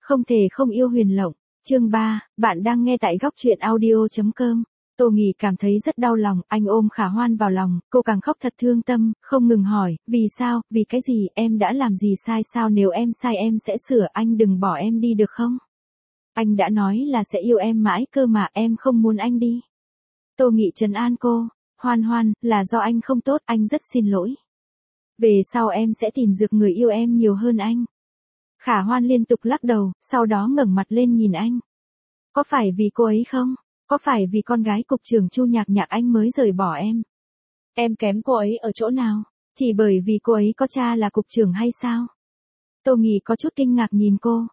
Không thể không yêu Huyền Lộng. Chương 3, bạn đang nghe tại góc truyện audio.com. Tô Nghị cảm thấy rất đau lòng, anh ôm Khả Hoan vào lòng, cô càng khóc thật thương tâm, không ngừng hỏi, vì sao, vì cái gì, em đã làm gì sai sao, nếu em sai em sẽ sửa, anh đừng bỏ em đi được không? Anh đã nói là sẽ yêu em mãi cơ mà, em không muốn anh đi. Tô Nghị trấn an cô, Hoan Hoan, là do anh không tốt, anh rất xin lỗi. Về sau em sẽ tìm được người yêu em nhiều hơn anh. Khả Hoan liên tục lắc đầu, sau đó ngẩng mặt lên nhìn anh. Có phải vì cô ấy không? Có phải vì con gái cục trưởng Chu Nhạc Nhạc anh mới rời bỏ em? Em kém cô ấy ở chỗ nào? Chỉ bởi vì cô ấy có cha là cục trưởng hay sao? Tô Nghị có chút kinh ngạc nhìn cô.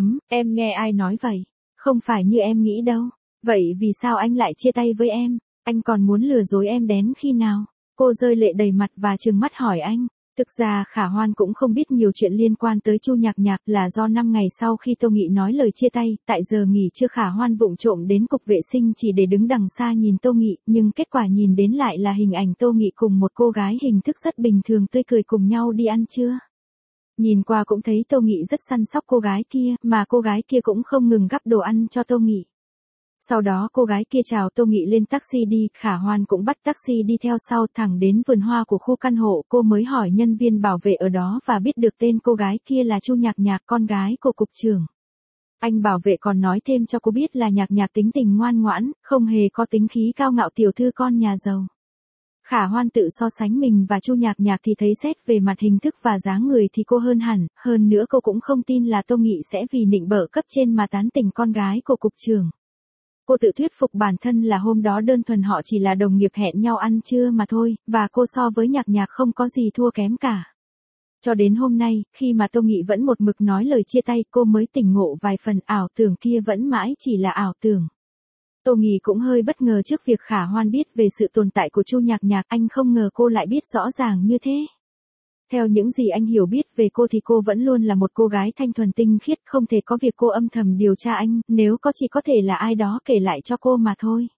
Em nghe ai nói vậy? Không phải như em nghĩ đâu. Vậy vì sao anh lại chia tay với em? Anh còn muốn lừa dối em đến khi nào? Cô rơi lệ đầy mặt và trừng mắt hỏi anh. Thực ra Khả Hoan cũng không biết nhiều chuyện liên quan tới Chu Nhạc Nhạc, là do 5 ngày sau khi Tô Nghị nói lời chia tay, tại giờ nghỉ trưa Khả Hoan vụng trộm đến cục vệ sinh chỉ để đứng đằng xa nhìn Tô Nghị, nhưng kết quả nhìn đến lại là hình ảnh Tô Nghị cùng một cô gái hình thức rất bình thường tươi cười cùng nhau đi ăn trưa. Nhìn qua cũng thấy Tô Nghị rất săn sóc cô gái kia, mà cô gái kia cũng không ngừng gắp đồ ăn cho Tô Nghị. Sau đó cô gái kia chào Tô Nghị lên taxi đi, Khả Hoan cũng bắt taxi đi theo sau thẳng đến vườn hoa của khu căn hộ, cô mới hỏi nhân viên bảo vệ ở đó và biết được tên cô gái kia là Chu Nhạc Nhạc, con gái của cục trưởng. Anh bảo vệ còn nói thêm cho cô biết là Nhạc Nhạc tính tình ngoan ngoãn, không hề có tính khí cao ngạo tiểu thư con nhà giàu. Khả Hoan tự so sánh mình và Chu Nhạc Nhạc thì thấy xét về mặt hình thức và dáng người thì cô hơn hẳn, hơn nữa cô cũng không tin là Tô Nghị sẽ vì nịnh bợ cấp trên mà tán tỉnh con gái của cục trưởng. Cô tự thuyết phục bản thân là hôm đó đơn thuần họ chỉ là đồng nghiệp hẹn nhau ăn trưa mà thôi, và cô so với Nhạc Nhạc không có gì thua kém cả. Cho đến hôm nay, khi mà Tô Nghị vẫn một mực nói lời chia tay, cô mới tỉnh ngộ vài phần, ảo tưởng kia vẫn mãi chỉ là ảo tưởng. Tô Nghị cũng hơi bất ngờ trước việc Khả Hoan biết về sự tồn tại của Chu Nhạc Nhạc, anh không ngờ cô lại biết rõ ràng như thế. Theo những gì anh hiểu biết về cô thì cô vẫn luôn là một cô gái thanh thuần tinh khiết, không thể có việc cô âm thầm điều tra anh, nếu có chỉ có thể là ai đó kể lại cho cô mà thôi.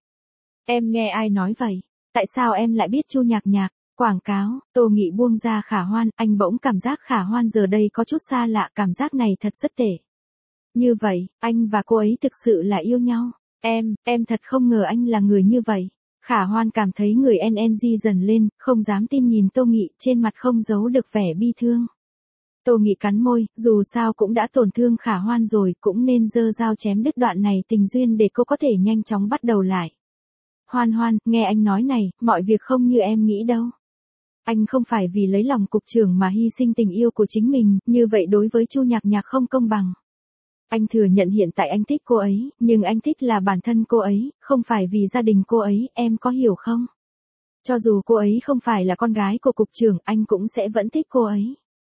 Em nghe ai nói vậy? Tại sao em lại biết Chu Nhạc Nhạc? Quảng cáo, Tô Nghị buông ra Khả Hoan, anh bỗng cảm giác Khả Hoan giờ đây có chút xa lạ, cảm giác này thật rất tệ. Như vậy, anh và cô ấy thực sự là yêu nhau. Em thật không ngờ anh là người như vậy. Khả Hoan cảm thấy người NNG dần lên, không dám tin nhìn Tô Nghị, trên mặt không giấu được vẻ bi thương. Tô Nghị cắn môi, dù sao cũng đã tổn thương Khả Hoan rồi, cũng nên giơ dao chém đứt đoạn này tình duyên để cô có thể nhanh chóng bắt đầu lại. Hoan Hoan, nghe anh nói này, mọi việc không như em nghĩ đâu. Anh không phải vì lấy lòng cục trưởng mà hy sinh tình yêu của chính mình, như vậy đối với Chu Nhạc Nhạc không công bằng. Anh thừa nhận hiện tại anh thích cô ấy, nhưng anh thích là bản thân cô ấy, không phải vì gia đình cô ấy, em có hiểu không? Cho dù cô ấy không phải là con gái của cục trưởng, anh cũng sẽ vẫn thích cô ấy.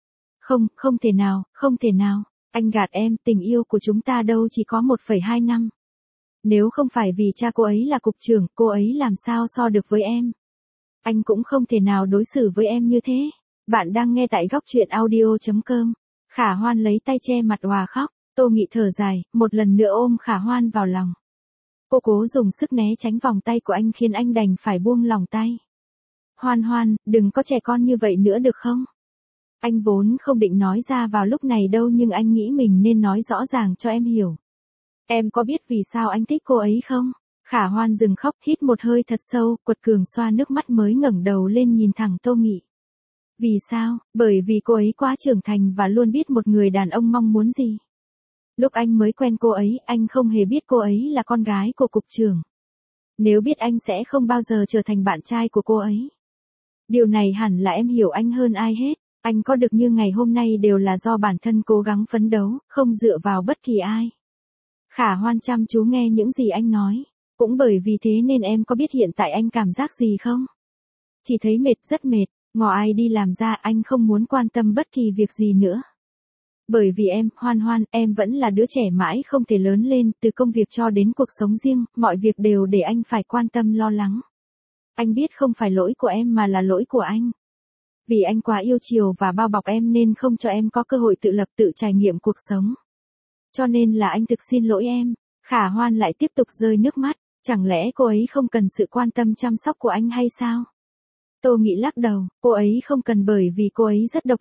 Không thể nào, không thể nào. Anh gạt em, tình yêu của chúng ta đâu chỉ có 1,2 năm. Nếu không phải vì cha cô ấy là cục trưởng, cô ấy làm sao so được với em? Anh cũng không thể nào đối xử với em như thế. Bạn đang nghe tại góc truyện audio.com. Khả Hoan lấy tay che mặt òa khóc. Tô Nghị thở dài, một lần nữa ôm Khả Hoan vào lòng. Cô cố dùng sức né tránh vòng tay của anh khiến anh đành phải buông lòng tay. Hoan Hoan, đừng có trẻ con như vậy nữa được không? Anh vốn không định nói ra vào lúc này đâu, nhưng anh nghĩ mình nên nói rõ ràng cho em hiểu. Em có biết vì sao anh thích cô ấy không? Khả Hoan dừng khóc, hít một hơi thật sâu, quật cường xoa nước mắt mới ngẩng đầu lên nhìn thẳng Tô Nghị. Vì sao? Bởi vì cô ấy quá trưởng thành và luôn biết một người đàn ông mong muốn gì. Lúc anh mới quen cô ấy, anh không hề biết cô ấy là con gái của cục trưởng. Nếu biết anh sẽ không bao giờ trở thành bạn trai của cô ấy. Điều này hẳn là em hiểu anh hơn ai hết. Anh có được như ngày hôm nay đều là do bản thân cố gắng phấn đấu, không dựa vào bất kỳ ai. Khả Hoan chăm chú nghe những gì anh nói. Cũng bởi vì thế nên em có biết hiện tại anh cảm giác gì không? Chỉ thấy mệt, rất mệt, ngỏ ai đi làm ra, anh không muốn quan tâm bất kỳ việc gì nữa. Bởi vì em, Hoan Hoan, em vẫn là đứa trẻ mãi không thể lớn lên, từ công việc cho đến cuộc sống riêng, mọi việc đều để anh phải quan tâm lo lắng. Anh biết không phải lỗi của em mà là lỗi của anh. Vì anh quá yêu chiều và bao bọc em nên không cho em có cơ hội tự lập tự trải nghiệm cuộc sống. Cho nên là anh thực xin lỗi em. Khả Hoan lại tiếp tục rơi nước mắt, chẳng lẽ cô ấy không cần sự quan tâm chăm sóc của anh hay sao? Tô Nghị lắc đầu, cô ấy không cần bởi vì cô ấy rất độc lập.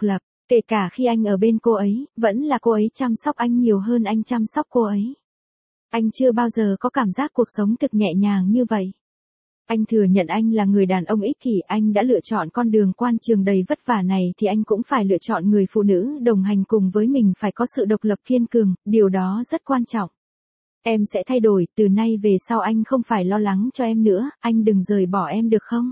Kể cả khi anh ở bên cô ấy, vẫn là cô ấy chăm sóc anh nhiều hơn anh chăm sóc cô ấy. Anh chưa bao giờ có cảm giác cuộc sống thực nhẹ nhàng như vậy. Anh thừa nhận anh là người đàn ông ích kỷ, anh đã lựa chọn con đường quan trường đầy vất vả này thì anh cũng phải lựa chọn người phụ nữ đồng hành cùng với mình phải có sự độc lập kiên cường, điều đó rất quan trọng. Em sẽ thay đổi, từ nay về sau anh không phải lo lắng cho em nữa, anh đừng rời bỏ em được không?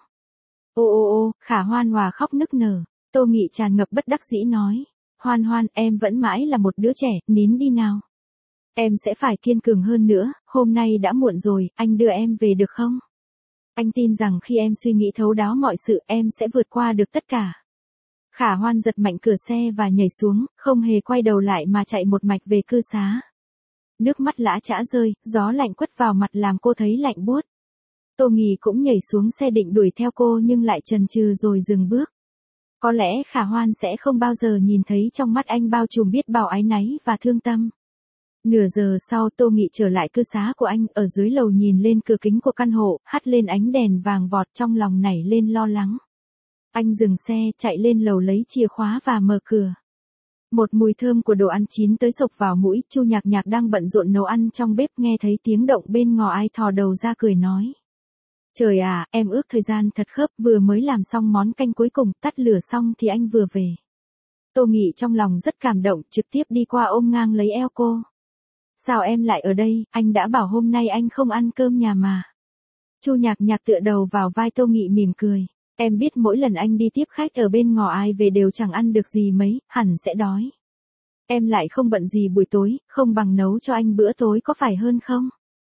Ô ô ô, Khả Hoan hòa khóc nức nở. Tô Nghị tràn ngập bất đắc dĩ nói. Hoan Hoan, em vẫn mãi là một đứa trẻ, nín đi nào. Em sẽ phải kiên cường hơn nữa, hôm nay đã muộn rồi, anh đưa em về được không? Anh tin rằng khi em suy nghĩ thấu đáo mọi sự, em sẽ vượt qua được tất cả. Khả Hoan giật mạnh cửa xe và nhảy xuống, không hề quay đầu lại mà chạy một mạch về cư xá. Nước mắt lã chã rơi, gió lạnh quất vào mặt làm cô thấy lạnh buốt. Tô Nghị cũng nhảy xuống xe định đuổi theo cô nhưng lại chần chừ rồi dừng bước. Có lẽ Khả Hoan sẽ không bao giờ nhìn thấy trong mắt anh bao trùm biết bao áy náy và thương tâm. Nửa giờ sau Tô Nghị trở lại cư xá của anh, ở dưới lầu nhìn lên cửa kính của căn hộ, hắt lên ánh đèn vàng vọt, trong lòng nảy lên lo lắng. Anh dừng xe, chạy lên lầu lấy chìa khóa và mở cửa. Một mùi thơm của đồ ăn chín tới sộc vào mũi, Chu Nhạc Nhạc đang bận rộn nấu ăn trong bếp nghe thấy tiếng động bên ngõ ai thò đầu ra cười nói. Trời à, em ước thời gian thật khớp, vừa mới làm xong món canh cuối cùng, tắt lửa xong thì anh vừa về. Tô Nghị trong lòng rất cảm động, trực tiếp đi qua ôm ngang lấy eo cô. Sao em lại ở đây, anh đã bảo hôm nay anh không ăn cơm nhà mà. Chu Nhạc Nhạc tựa đầu vào vai Tô Nghị mỉm cười. Em biết mỗi lần anh đi tiếp khách ở bên ngõ ai về đều chẳng ăn được gì mấy, hẳn sẽ đói. Em lại không bận gì buổi tối, không bằng nấu cho anh bữa tối có phải hơn không?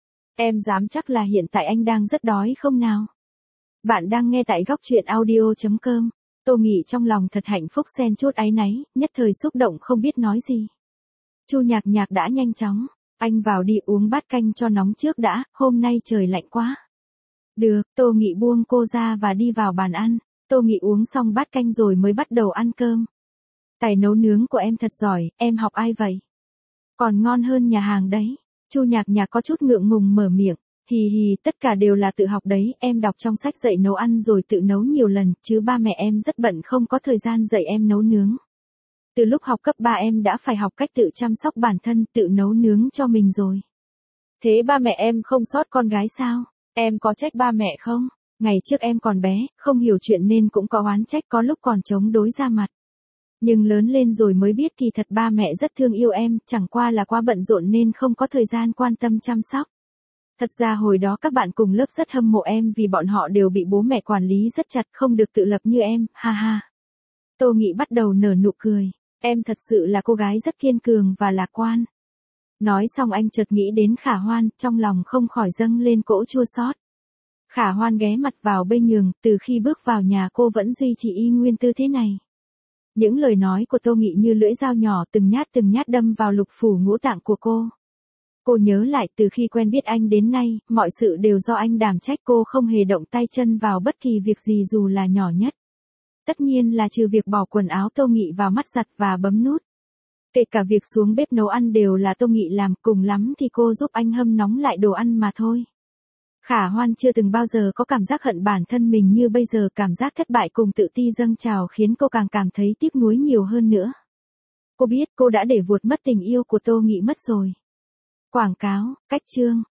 Em dám chắc là hiện tại anh đang rất đói không nào? Bạn đang nghe tại góc truyện audio.com. Tô Nghị trong lòng thật hạnh phúc xen chút áy náy, nhất thời xúc động không biết nói gì. Chu Nhạc Nhạc đã nhanh chóng. Anh vào đi uống bát canh cho nóng trước đã, hôm nay trời lạnh quá. Được, Tô Nghị buông cô ra và đi vào bàn ăn. Tô Nghị uống xong bát canh rồi mới bắt đầu ăn cơm. Tài nấu nướng của em thật giỏi, em học ai vậy? Còn ngon hơn nhà hàng đấy. Chu Nhạc Nhạc có chút ngượng ngùng mở miệng. Hì hì, tất cả đều là tự học đấy, em đọc trong sách dạy nấu ăn rồi tự nấu nhiều lần, chứ ba mẹ em rất bận không có thời gian dạy em nấu nướng. Từ lúc học cấp 3 em đã phải học cách tự chăm sóc bản thân, tự nấu nướng cho mình rồi. Thế ba mẹ em không sót con gái sao? Em có trách ba mẹ không? Ngày trước em còn bé, không hiểu chuyện nên cũng có oán trách, có lúc còn chống đối ra mặt. Nhưng lớn lên rồi mới biết kỳ thật ba mẹ rất thương yêu em, chẳng qua là quá bận rộn nên không có thời gian quan tâm chăm sóc. Thật ra hồi đó các bạn cùng lớp rất hâm mộ em vì bọn họ đều bị bố mẹ quản lý rất chặt, không được tự lập như em, ha ha. Tô Nghị bắt đầu nở nụ cười. Em thật sự là cô gái rất kiên cường và lạc quan. Nói xong anh chợt nghĩ đến Khả Hoan, trong lòng không khỏi dâng lên cỗ chua xót. Khả Hoan ghé mặt vào bên nhường, từ khi bước vào nhà cô vẫn duy trì y nguyên tư thế này. Những lời nói của Tô Nghị như lưỡi dao nhỏ từng nhát đâm vào lục phủ ngũ tạng của cô. Cô nhớ lại từ khi quen biết anh đến nay, mọi sự đều do anh đảm trách, cô không hề động tay chân vào bất kỳ việc gì dù là nhỏ nhất. Tất nhiên là trừ việc bỏ quần áo Tô Nghị vào mắt giặt và bấm nút. Kể cả việc xuống bếp nấu ăn đều là Tô Nghị làm, cùng lắm thì cô giúp anh hâm nóng lại đồ ăn mà thôi. Khả Hoan chưa từng bao giờ có cảm giác hận bản thân mình như bây giờ, cảm giác thất bại cùng tự ti dâng trào khiến cô càng cảm thấy tiếc nuối nhiều hơn nữa. Cô biết cô đã để vuột mất tình yêu của Tô Nghị mất rồi. Quảng cáo, cách chương.